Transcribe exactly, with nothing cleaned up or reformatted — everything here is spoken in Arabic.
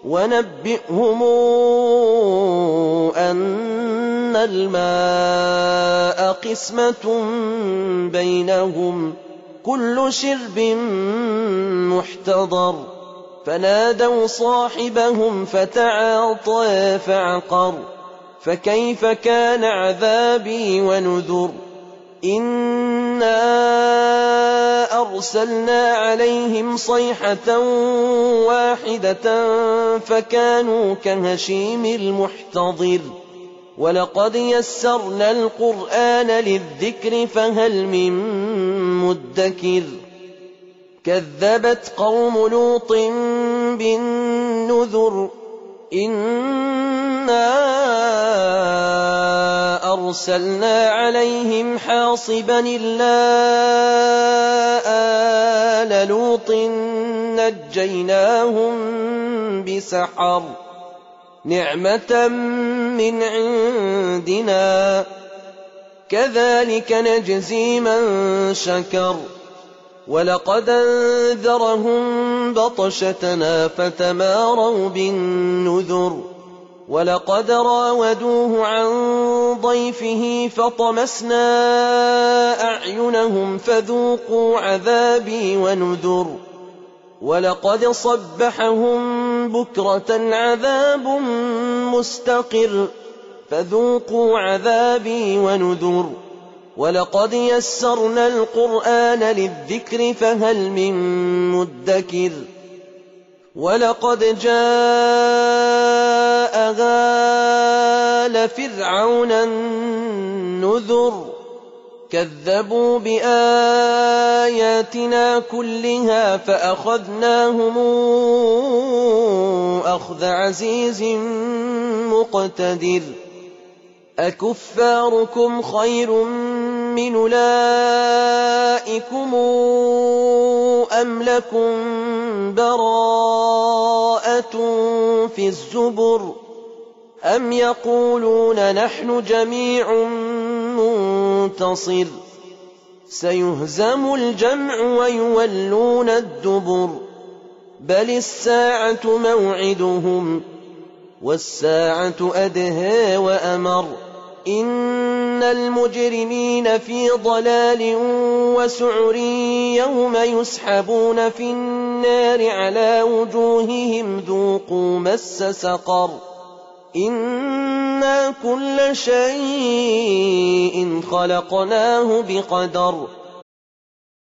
ونبئهم أن الماء قسمة بينهم كل شرب محتضر فنادوا صاحبهم فتعاطى فعقر فكيف كان عذابي ونذر إنا أرسلنا عليهم صيحة واحدة فكانوا كهشيم المحتضر ولقد يسرنا القرآن للذكر فهل من مدكر كذبت قوم لوط بالنذر إنا أرسلنا عليهم حاصبا إلا آل لوط نجيناهم بسحر نعمة من عندنا كذلك نجزي من شكر ولقد أنذرهم بطشتنا فتماروا بالنذر ولقد راودوه عن ضيفه فطمسنا أعينهم فذوقوا عذابي ونذر ولقد صبحهم بكرة عذاب مستقر فذوقوا عذابي ونذر ولقد يسرنا القرآن للذكر فهل من مدكر ولقد جاء آل فرعون النذر كذبوا بآياتنا كلها فأخذناهم أخذ عزيز مقتدر أكفاركم خير من أولئكم أم لكم براءة في الزبر أم يقولون نحن جميع منتصر سيهزم الجمع ويولون الدبر بل الساعة موعدهم والساعة أدهى وأمر إن المجرمين في ضلال وسعر يوم يسحبون في النار على وجوههم ذوقوا مس سقر إنا كل شيء خلقناه بقدر